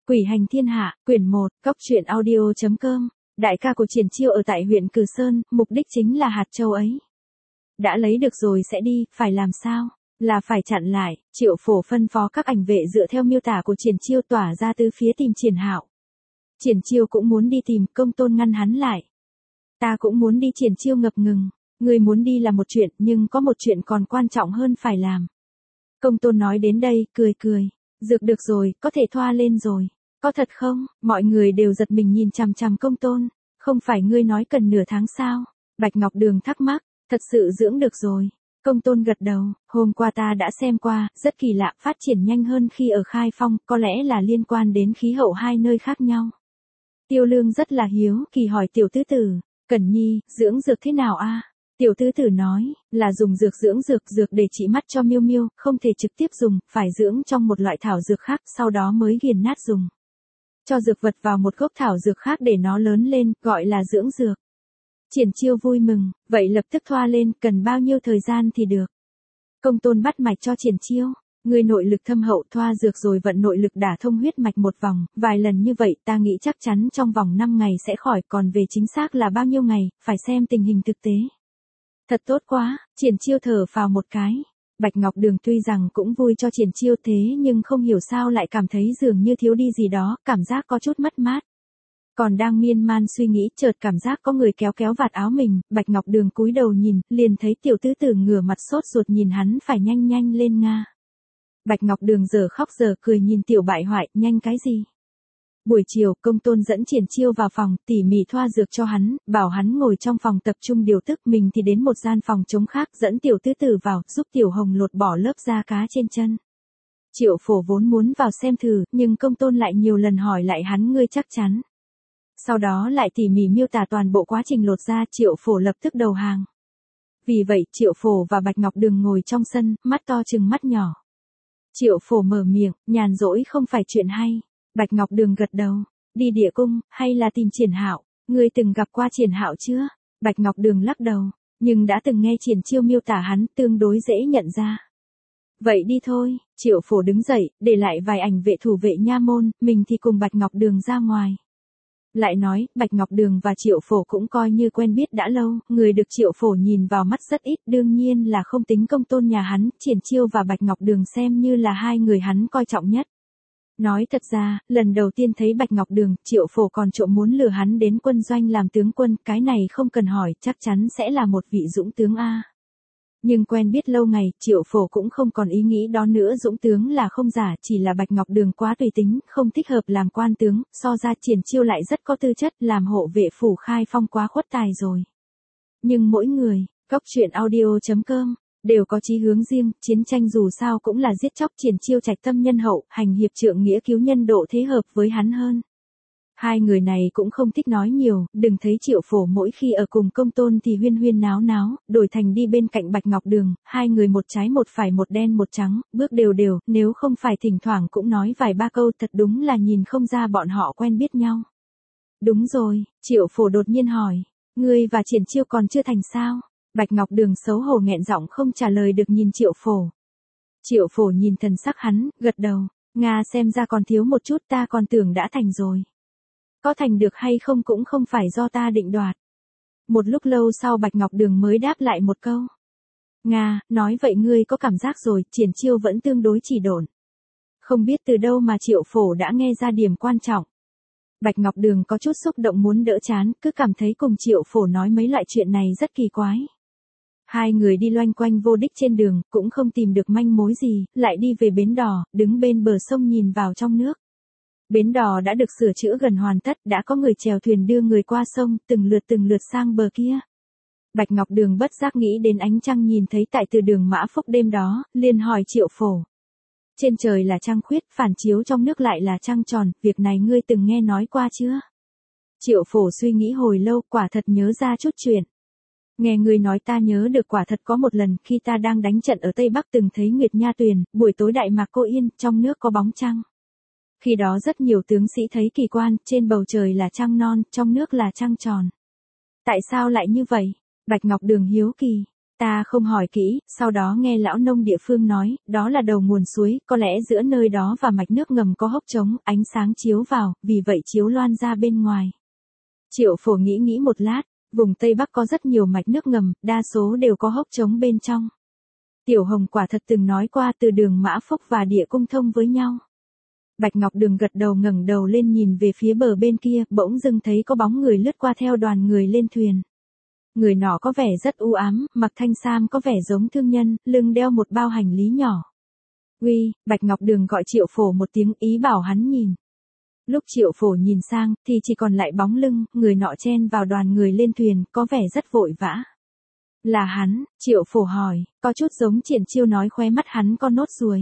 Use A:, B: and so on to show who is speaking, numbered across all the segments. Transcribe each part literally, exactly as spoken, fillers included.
A: Quỷ hành thiên hạ, quyển một, cóc truyện audio.com. Đại ca của Triển Chiêu ở tại huyện Cừ Sơn, mục đích chính là hạt châu ấy. Đã lấy được rồi sẽ đi, phải làm sao? Là phải chặn lại. Triệu Phổ phân phó các ảnh vệ dựa theo miêu tả của Triển Chiêu tỏa ra tứ phía tìm Triển Hạo. Triển Chiêu cũng muốn đi tìm, Công Tôn ngăn hắn lại. Ta cũng muốn đi. Triển Chiêu ngập ngừng. Người muốn đi là một chuyện, nhưng có một chuyện còn quan trọng hơn phải làm. Công Tôn nói đến đây, cười cười. Dược được rồi, có thể thoa lên rồi. Có thật không? Mọi người đều giật mình nhìn chằm chằm Công Tôn. Không phải ngươi nói cần nửa tháng sao? Bạch Ngọc Đường thắc mắc. Thật sự dưỡng được rồi. Công Tôn gật đầu. Hôm qua ta đã xem qua, rất kỳ lạ, phát triển nhanh hơn khi ở Khai Phong, có lẽ là liên quan đến khí hậu hai nơi khác nhau. Tiêu Lương rất là hiếu kỳ hỏi tiểu tứ tử. Cẩn Nhi, dưỡng dược thế nào a? Tiểu tứ tử nói, là dùng dược dưỡng dược dược để trị mắt cho Miêu Miêu, không thể trực tiếp dùng, phải dưỡng trong một loại thảo dược khác, sau đó mới nghiền nát dùng. Cho dược vật vào một gốc thảo dược khác để nó lớn lên, gọi là dưỡng dược. Triển Chiêu vui mừng, vậy lập tức thoa lên, cần bao nhiêu thời gian thì được. Công Tôn bắt mạch cho Triển Chiêu, người nội lực thâm hậu, thoa dược rồi vận nội lực đả thông huyết mạch một vòng, vài lần như vậy ta nghĩ chắc chắn trong vòng năm ngày sẽ khỏi, còn về chính xác là bao nhiêu ngày, phải xem tình hình thực tế. Thật tốt quá, Triển Chiêu thở phào một cái. Bạch Ngọc Đường tuy rằng cũng vui cho Triển Chiêu thế nhưng không hiểu sao lại cảm thấy dường như thiếu đi gì đó, cảm giác có chút mất mát. Còn đang miên man suy nghĩ, chợt cảm giác có người kéo kéo vạt áo mình, Bạch Ngọc Đường cúi đầu nhìn, liền thấy tiểu tứ tử ngửa mặt sốt ruột nhìn hắn phải nhanh nhanh lên nga. Bạch Ngọc Đường giờ khóc giờ cười nhìn tiểu bại hoại, nhanh cái gì? Buổi chiều, Công Tôn dẫn Triển Chiêu vào phòng, tỉ mỉ thoa dược cho hắn, bảo hắn ngồi trong phòng tập trung điều tức, mình thì đến một gian phòng trống khác, dẫn tiểu tứ tử vào, giúp tiểu hồng lột bỏ lớp da cá trên chân. Triệu Phổ vốn muốn vào xem thử, nhưng Công Tôn lại nhiều lần hỏi lại hắn ngươi chắc chắn. Sau đó lại tỉ mỉ miêu tả toàn bộ quá trình lột da, Triệu Phổ lập tức đầu hàng. Vì vậy, Triệu Phổ và Bạch Ngọc Đường ngồi trong sân, mắt to chừng mắt nhỏ. Triệu Phổ mở miệng, nhàn rỗi không phải chuyện hay. Bạch Ngọc Đường gật đầu, đi địa cung, hay là tìm Triển Hạo, ngươi từng gặp qua Triển Hạo chưa? Bạch Ngọc Đường lắc đầu, nhưng đã từng nghe Triển Chiêu miêu tả hắn, tương đối dễ nhận ra. Vậy đi thôi, Triệu Phổ đứng dậy, để lại vài ảnh vệ thủ vệ nha môn, mình thì cùng Bạch Ngọc Đường ra ngoài. Lại nói, Bạch Ngọc Đường và Triệu Phổ cũng coi như quen biết đã lâu, người được Triệu Phổ nhìn vào mắt rất ít, đương nhiên là không tính Công Tôn nhà hắn, Triển Chiêu và Bạch Ngọc Đường xem như là hai người hắn coi trọng nhất. Nói thật ra, lần đầu tiên thấy Bạch Ngọc Đường, Triệu Phổ còn trộm muốn lừa hắn đến quân doanh làm tướng quân, cái này không cần hỏi, chắc chắn sẽ là một vị dũng tướng a. Nhưng quen biết lâu ngày, Triệu Phổ cũng không còn ý nghĩ đó nữa, dũng tướng là không giả, chỉ là Bạch Ngọc Đường quá tùy tính, không thích hợp làm quan tướng, so ra Triển Chiêu lại rất có tư chất, làm hộ vệ phủ Khai Phong quá khuất tài rồi. Nhưng mỗi người, cóc truyện audio.com đều có chí hướng riêng, chiến tranh dù sao cũng là giết chóc, Triển Chiêu trạch tâm nhân hậu, hành hiệp trượng nghĩa cứu nhân độ thế hợp với hắn hơn. Hai người này cũng không thích nói nhiều, đừng thấy Triệu Phổ mỗi khi ở cùng Công Tôn thì huyên huyên náo náo, đổi thành đi bên cạnh Bạch Ngọc Đường, hai người một trái một phải một đen một trắng, bước đều đều, nếu không phải thỉnh thoảng cũng nói vài ba câu, thật đúng là nhìn không ra bọn họ quen biết nhau. Đúng rồi, Triệu Phổ đột nhiên hỏi, ngươi và Triển Chiêu còn chưa thành sao? Bạch Ngọc Đường xấu hổ nghẹn giọng không trả lời được nhìn Triệu Phổ. Triệu Phổ nhìn thần sắc hắn, gật đầu, Nga xem ra còn thiếu một chút, ta còn tưởng đã thành rồi. Có thành được hay không cũng không phải do ta định đoạt. Một lúc lâu sau Bạch Ngọc Đường mới đáp lại một câu. Nga, nói vậy ngươi có cảm giác rồi, Triển Chiêu vẫn tương đối chỉ độn. Không biết từ đâu mà Triệu Phổ đã nghe ra điểm quan trọng. Bạch Ngọc Đường có chút xúc động muốn đỡ chán, cứ cảm thấy cùng Triệu Phổ nói mấy loại chuyện này rất kỳ quái. Hai người đi loanh quanh vô đích trên đường, cũng không tìm được manh mối gì, lại đi về bến đò, đứng bên bờ sông nhìn vào trong nước. Bến đò đã được sửa chữa gần hoàn tất, đã có người chèo thuyền đưa người qua sông, từng lượt từng lượt sang bờ kia. Bạch Ngọc Đường bất giác nghĩ đến ánh trăng nhìn thấy tại từ đường Mã Phúc đêm đó, liền hỏi Triệu Phổ. Trên trời là trăng khuyết, phản chiếu trong nước lại là trăng tròn, việc này ngươi từng nghe nói qua chưa? Triệu Phổ suy nghĩ hồi lâu, quả thật nhớ ra chút chuyện. Nghe người nói ta nhớ được, quả thật có một lần khi ta đang đánh trận ở Tây Bắc từng thấy Nguyệt Nha Tuyền, buổi tối đại mạc cô yên, trong nước có bóng trăng. Khi đó rất nhiều tướng sĩ thấy kỳ quan, trên bầu trời là trăng non, trong nước là trăng tròn. Tại sao lại như vậy? Bạch Ngọc Đường hiếu kỳ. Ta không hỏi kỹ, sau đó nghe lão nông địa phương nói, đó là đầu nguồn suối, có lẽ giữa nơi đó và mạch nước ngầm có hốc trống, ánh sáng chiếu vào, vì vậy chiếu loan ra bên ngoài. Triệu Phổ nghĩ nghĩ một lát, vùng Tây Bắc có rất nhiều mạch nước ngầm, đa số đều có hốc trống bên trong. Tiểu Hồng quả thật từng nói qua từ đường Mã Phúc và địa cung thông với nhau. Bạch Ngọc Đường gật đầu ngẩng đầu lên nhìn về phía bờ bên kia, bỗng dưng thấy có bóng người lướt qua theo đoàn người lên thuyền. Người nọ có vẻ rất u ám, mặc thanh sam có vẻ giống thương nhân, lưng đeo một bao hành lý nhỏ. Uy, Bạch Ngọc Đường gọi Triệu Phổ một tiếng ý bảo hắn nhìn. Lúc Triệu Phổ nhìn sang, thì chỉ còn lại bóng lưng, người nọ chen vào đoàn người lên thuyền, có vẻ rất vội vã. Là hắn, Triệu Phổ hỏi, có chút giống Triển Chiêu nói khóe mắt hắn có nốt ruồi.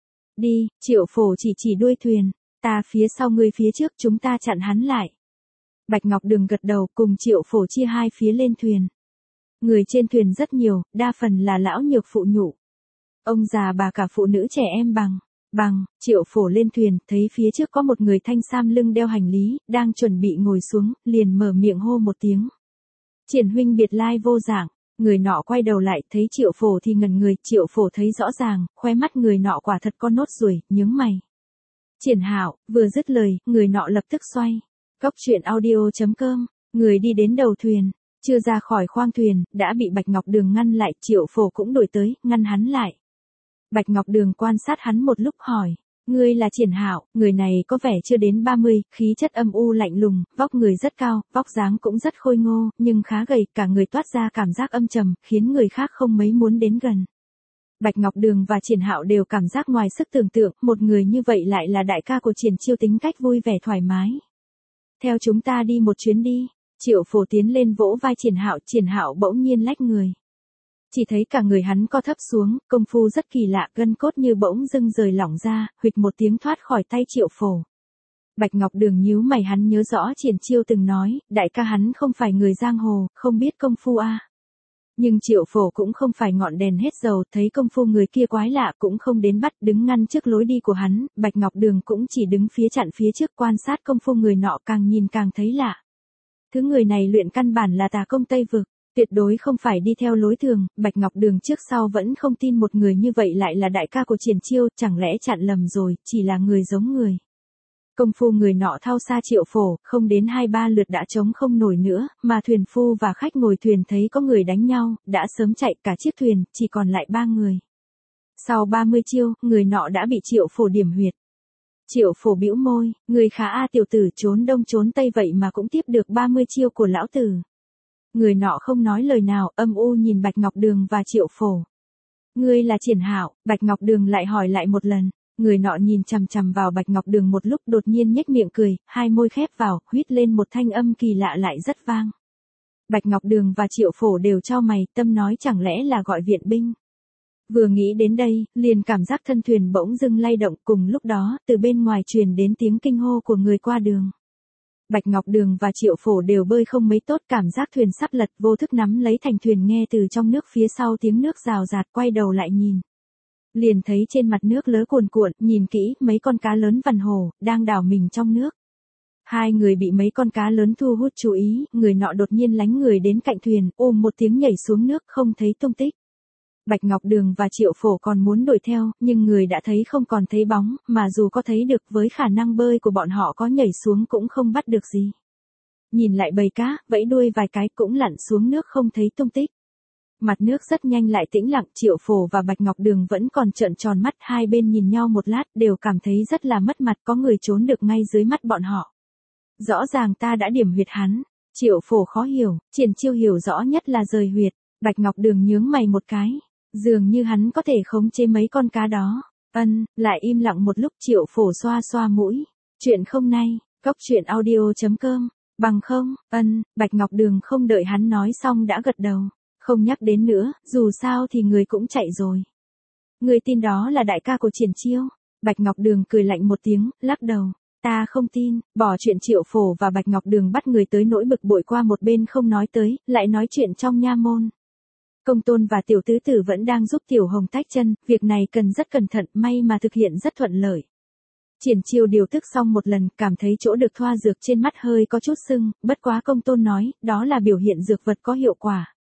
A: Đi, Triệu Phổ chỉ chỉ đuôi thuyền, ta phía sau ngươi phía trước chúng ta chặn hắn lại. Bạch Ngọc Đường gật đầu cùng Triệu Phổ chia hai phía lên thuyền. Người trên thuyền rất nhiều, đa phần là lão nhược phụ nhụ. Ông già bà cả phụ nữ trẻ em bằng, bằng, Triệu Phổ lên thuyền, thấy phía trước có một người thanh sam lưng đeo hành lý, đang chuẩn bị ngồi xuống, liền mở miệng hô một tiếng. Triển huynh biệt lai vô dạng, người nọ quay đầu lại, thấy Triệu Phổ thì ngẩn người, Triệu Phổ thấy rõ ràng, khóe mắt người nọ quả thật có nốt ruồi, nhướng mày. Triển Hạo, vừa dứt lời, người nọ lập tức xoay. Cốc truyện audio chấm com, người đi đến đầu thuyền, chưa ra khỏi khoang thuyền, đã bị Bạch Ngọc Đường ngăn lại, Triệu Phổ cũng đuổi tới, ngăn hắn lại. Bạch Ngọc Đường quan sát hắn một lúc hỏi, ngươi là Triển Hạo, người này có vẻ chưa đến ba mươi, khí chất âm u lạnh lùng, vóc người rất cao, vóc dáng cũng rất khôi ngô, nhưng khá gầy, cả người toát ra cảm giác âm trầm, khiến người khác không mấy muốn đến gần. Bạch Ngọc Đường và Triển Hạo đều cảm giác ngoài sức tưởng tượng, một người như vậy lại là đại ca của Triển Chiêu tính cách vui vẻ thoải mái. Theo chúng ta đi một chuyến đi, Triệu Phổ tiến lên vỗ vai Triển Hạo, Triển Hạo bỗng nhiên lách người. Chỉ thấy cả người hắn co thấp xuống, công phu rất kỳ lạ, gân cốt như bỗng dưng rời lỏng ra, huỵch một tiếng thoát khỏi tay Triệu Phổ. Bạch Ngọc Đường nhíu mày, hắn nhớ rõ Triển Chiêu từng nói, đại ca hắn không phải người giang hồ, không biết công phu a. À. Nhưng Triệu Phổ cũng không phải ngọn đèn hết dầu, thấy công phu người kia quái lạ cũng không đến bắt, đứng ngăn trước lối đi của hắn, Bạch Ngọc Đường cũng chỉ đứng phía chặn phía trước quan sát công phu người nọ, càng nhìn càng thấy lạ. Thứ người này luyện căn bản là tà công Tây Vực, tuyệt đối không phải đi theo lối thường, Bạch Ngọc Đường trước sau vẫn không tin một người như vậy lại là đại ca của Triển Chiêu, chẳng lẽ chặn lầm rồi, chỉ là người giống người. Công phu người nọ thao xa Triệu Phổ, không đến hai ba lượt đã chống không nổi nữa, mà thuyền phu và khách ngồi thuyền thấy có người đánh nhau, đã sớm chạy cả chiếc thuyền, chỉ còn lại ba người. Sau ba mươi chiêu, người nọ đã bị Triệu Phổ điểm huyệt. Triệu Phổ bĩu môi, người khá a tiểu tử trốn đông trốn tây vậy mà cũng tiếp được ba mươi chiêu của lão tử. Người nọ không nói lời nào, âm u nhìn Bạch Ngọc Đường và Triệu Phổ. Ngươi là Triển Hạo, Bạch Ngọc Đường lại hỏi lại một lần. Người nọ nhìn chằm chằm vào Bạch Ngọc Đường một lúc, đột nhiên nhếch miệng cười, hai môi khép vào, huýt lên một thanh âm kỳ lạ lại rất vang. Bạch Ngọc Đường và Triệu Phổ đều chau mày, tâm nói chẳng lẽ là gọi viện binh. Vừa nghĩ đến đây, liền cảm giác thân thuyền bỗng dưng lay động, cùng lúc đó, từ bên ngoài truyền đến tiếng kinh hô của người qua đường. Bạch Ngọc Đường và Triệu Phổ đều bơi không mấy tốt, cảm giác thuyền sắp lật, vô thức nắm lấy thành thuyền, nghe từ trong nước phía sau tiếng nước rào rạt, quay đầu lại nhìn. Liền thấy trên mặt nước lớ cuồn cuộn, nhìn kỹ, mấy con cá lớn vằn hồ, đang đảo mình trong nước. Hai người bị mấy con cá lớn thu hút chú ý, người nọ đột nhiên lánh người đến cạnh thuyền, ôm một tiếng nhảy xuống nước, không thấy tung tích. Bạch Ngọc Đường và Triệu Phổ còn muốn đuổi theo, nhưng người đã thấy không còn thấy bóng, mà dù có thấy được với khả năng bơi của bọn họ có nhảy xuống cũng không bắt được gì. Nhìn lại bầy cá, vẫy đuôi vài cái cũng lặn xuống nước không thấy tung tích. Mặt nước rất nhanh lại tĩnh lặng, Triệu Phổ và Bạch Ngọc Đường vẫn còn trợn tròn mắt, hai bên nhìn nhau một lát, đều cảm thấy rất là mất mặt, có người trốn được ngay dưới mắt bọn họ. Rõ ràng ta đã điểm huyệt hắn. Triệu Phổ khó hiểu, Triển Chiêu hiểu rõ nhất là rời huyệt. Bạch Ngọc Đường nhướng mày một cái, dường như hắn có thể khống chế mấy con cá đó. Ân, lại im lặng một lúc, Triệu Phổ xoa xoa mũi. Chuyện không nay, cốc truyện audio chấm com, bằng không, ân, Bạch Ngọc Đường không đợi hắn nói xong đã gật đầu. Không nhắc đến nữa, dù sao thì người cũng chạy rồi. Người tin đó là đại ca của Triển Chiêu. Bạch Ngọc Đường cười lạnh một tiếng, lắc đầu. Ta không tin, bỏ chuyện Triệu Phổ và Bạch Ngọc Đường bắt người tới nỗi bực bội qua một bên không nói tới, lại nói chuyện trong nha môn. Công Tôn và Tiểu Tứ Tử vẫn đang giúp Tiểu Hồng tách chân, việc này cần rất cẩn thận, may mà thực hiện rất thuận lợi. Triển Chiêu điều tức xong một lần, cảm thấy chỗ được thoa dược trên mắt hơi có chút sưng, bất quá Công Tôn nói, đó là biểu hiện dược vật có hiệu quả.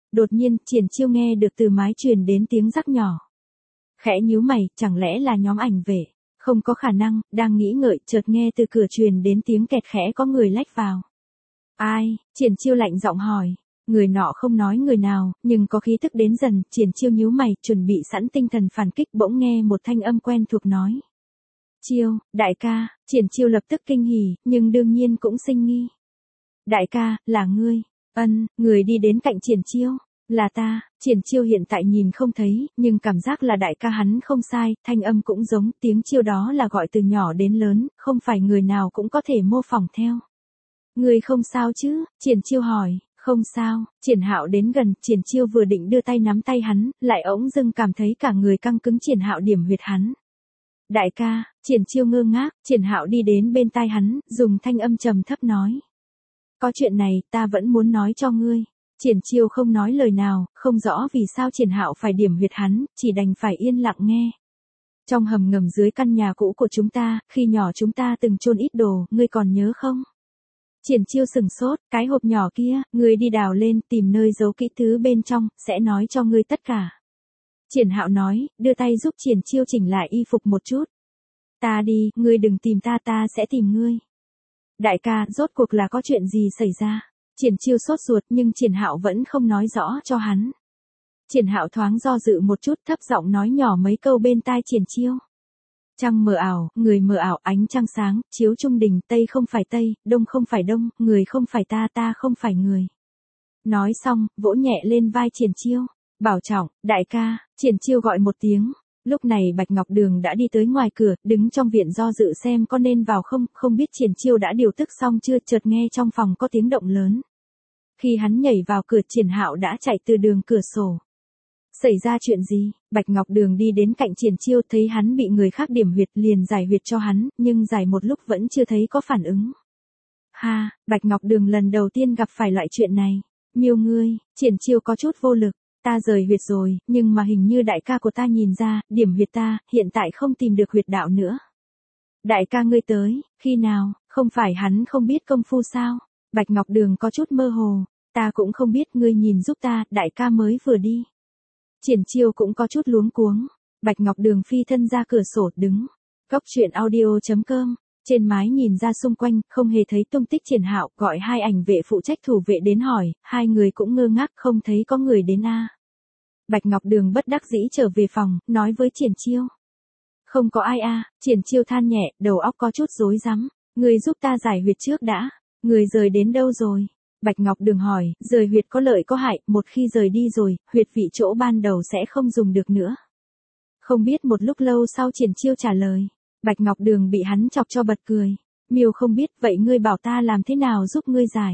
A: Đột nhiên, Triển Chiêu nghe được từ mái truyền đến tiếng rắc nhỏ. Khẽ nhíu mày, chẳng lẽ là nhóm ảnh vệ? Không có khả năng, đang nghĩ ngợi, chợt nghe từ cửa truyền đến tiếng kẹt khẽ có người lách vào. Ai? Triển Chiêu lạnh giọng hỏi. Người nọ không nói người nào, nhưng có khí tức đến dần, Triển Chiêu nhíu mày, chuẩn bị sẵn tinh thần phản kích, bỗng nghe một thanh âm quen thuộc nói. Chiêu, đại ca. Triển Chiêu lập tức kinh hỉ, nhưng đương nhiên cũng sinh nghi. Đại ca, là ngươi. Ân, người đi đến cạnh Triển Chiêu. Là ta. Triển Chiêu hiện tại nhìn không thấy, nhưng cảm giác là đại ca hắn không sai, thanh âm cũng giống, tiếng chiêu đó là gọi từ nhỏ đến lớn, không phải người nào cũng có thể mô phỏng theo. Người không sao chứ? Triển Chiêu hỏi. Không sao. Triển Hạo đến gần, Triển Chiêu vừa định đưa tay nắm tay hắn, lại ỗng dưng cảm thấy cả người căng cứng. Triển Hạo điểm huyệt hắn. Đại ca. Triển Chiêu ngơ ngác, Triển Hạo đi đến bên tai hắn, dùng thanh âm trầm thấp nói. Có chuyện này, ta vẫn muốn nói cho ngươi. Triển Chiêu không nói lời nào, không rõ vì sao Triển Hạo phải điểm huyệt hắn, chỉ đành phải yên lặng nghe. Trong hầm ngầm dưới căn nhà cũ của chúng ta, khi nhỏ chúng ta từng chôn ít đồ, ngươi còn nhớ không? Triển Chiêu sừng sốt, cái hộp nhỏ kia, ngươi đi đào lên, tìm nơi giấu kỹ thứ bên trong, sẽ nói cho ngươi tất cả. Triển Hạo nói, đưa tay giúp Triển Chiêu chỉnh lại y phục một chút. Ta đi, ngươi đừng tìm ta, ta sẽ tìm ngươi. Đại ca, rốt cuộc là có chuyện gì xảy ra? Triển Chiêu sốt ruột nhưng Triển Hạo vẫn không nói rõ cho hắn. Triển Hạo thoáng do dự một chút, thấp giọng nói nhỏ mấy câu bên tai Triển Chiêu. Trăng mờ ảo, người mờ ảo, ánh trăng sáng, chiếu trung đình, tây không phải tây, đông không phải đông, người không phải ta, ta không phải người. Nói xong, vỗ nhẹ lên vai Triển Chiêu. Bảo trọng, đại ca. Triển Chiêu gọi một tiếng. Lúc này Bạch Ngọc Đường đã đi tới ngoài cửa, đứng trong viện do dự xem có nên vào không, không biết Triển Chiêu đã điều tức xong chưa, chợt nghe trong phòng có tiếng động lớn. Khi hắn nhảy vào cửa, Triển Hạo đã chạy từ đường cửa sổ. Xảy ra chuyện gì? Bạch Ngọc Đường đi đến cạnh Triển Chiêu, thấy hắn bị người khác điểm huyệt, liền giải huyệt cho hắn, nhưng giải một lúc vẫn chưa thấy có phản ứng. Ha, Bạch Ngọc Đường lần đầu tiên gặp phải loại chuyện này. Miêu ngươi. Triển Chiêu có chút vô lực. Ta rời huyệt rồi, nhưng mà hình như đại ca của ta nhìn ra, điểm huyệt ta, hiện tại không tìm được huyệt đạo nữa. Đại ca ngươi tới, khi nào? Không phải hắn không biết công phu sao? Bạch Ngọc Đường có chút mơ hồ. Ta cũng không biết, ngươi nhìn giúp ta, đại ca mới vừa đi. Triển Chiêu cũng có chút luống cuống. Bạch Ngọc Đường phi thân ra cửa sổ, đứng. Góc truyện audio chấm com. Trên mái nhìn ra xung quanh, không hề thấy tung tích Triển Hạo, gọi hai ảnh vệ phụ trách thủ vệ đến hỏi, hai người cũng ngơ ngác, không thấy có người đến a. Bạch Ngọc Đường bất đắc dĩ trở về phòng, nói với Triển Chiêu. Không có ai a. Triển Chiêu than nhẹ, đầu óc có chút rối rắm. Người giúp ta giải huyệt trước đã. Người rời đến đâu rồi? Bạch Ngọc Đường hỏi, rời huyệt có lợi có hại, một khi rời đi rồi, huyệt vị chỗ ban đầu sẽ không dùng được nữa. Không biết. Một lúc lâu sau Triển Chiêu trả lời. Bạch Ngọc Đường bị hắn chọc cho bật cười. Miêu không biết, vậy ngươi bảo ta làm thế nào giúp ngươi giải?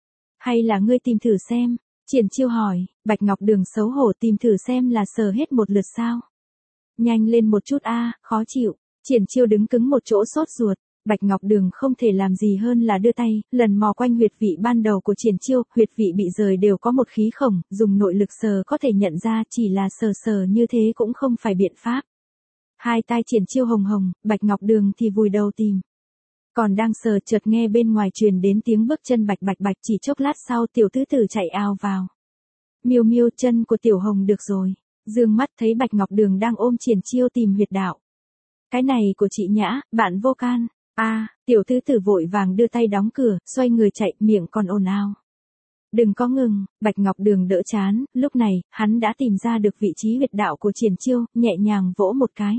A: Hay là ngươi tìm thử xem? Triển Chiêu hỏi. Bạch Ngọc Đường xấu hổ, tìm thử xem là sờ hết một lượt sao? Nhanh lên một chút a, khó chịu. Triển Chiêu đứng cứng một chỗ sốt ruột. Bạch Ngọc Đường không thể làm gì hơn là đưa tay, lần mò quanh huyệt vị ban đầu của Triển Chiêu, huyệt vị bị rời đều có một khí khổng, dùng nội lực sờ có thể nhận ra, chỉ là sờ sờ như thế cũng không phải biện pháp. Hai tai Triển Chiêu hồng hồng, Bạch Ngọc Đường thì vùi đầu tìm. Còn đang sờ, chợt nghe bên ngoài truyền đến tiếng bước chân bạch bạch bạch, chỉ chốc lát sau tiểu tứ tử chạy ào vào. Miêu miêu, chân của tiểu hồng được rồi. Dương mắt thấy Bạch Ngọc Đường đang ôm Triển Chiêu tìm huyệt đạo. Cái này của chị Nhã, bạn vô can. A, à, tiểu tứ tử vội vàng đưa tay đóng cửa, xoay người chạy, miệng còn ồn ào. Đừng có ngừng. Bạch Ngọc Đường đỡ chán, lúc này, hắn đã tìm ra được vị trí huyệt đạo của Triển Chiêu, nhẹ nhàng vỗ một cái.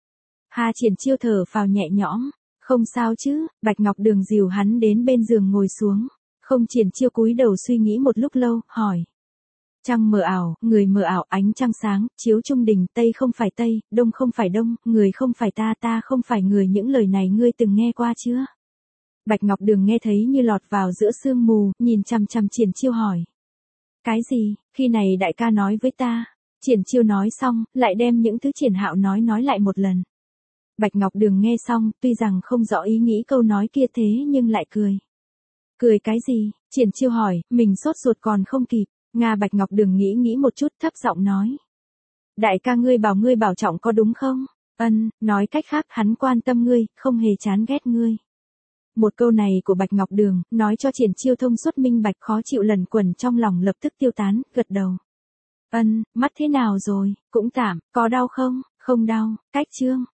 A: Ha, Triển Chiêu thở phào nhẹ nhõm. Không sao chứ? Bạch Ngọc Đường dìu hắn đến bên giường ngồi xuống. Không. Triển Chiêu cúi đầu suy nghĩ một lúc lâu, hỏi. Trăng mờ ảo, người mờ ảo, ánh trăng sáng, chiếu trung đình, tây không phải tây, đông không phải đông, người không phải ta, ta không phải người, những lời này ngươi từng nghe qua chưa? Bạch Ngọc Đường nghe thấy như lọt vào giữa sương mù, nhìn chằm chằm Triển Chiêu hỏi. Cái gì? Khi này đại ca nói với ta. Triển Chiêu nói xong, lại đem những thứ Triển Hạo nói nói lại một lần. Bạch Ngọc Đường nghe xong, tuy rằng không rõ ý nghĩ câu nói kia thế nhưng lại cười. Cười cái gì? Triển Chiêu hỏi, mình sốt ruột còn không kịp. Nga. Bạch Ngọc Đường nghĩ nghĩ một chút, thấp giọng nói. Đại ca ngươi bảo ngươi bảo trọng có đúng không? Ân, nói cách khác hắn quan tâm ngươi, không hề chán ghét ngươi. Một câu này của Bạch Ngọc Đường, nói cho Triển Chiêu thông suốt minh bạch, khó chịu lần quẩn trong lòng lập tức tiêu tán, gật đầu. Ân, mắt thế nào rồi, cũng tạm, có đau không? Không đau, cách Trương.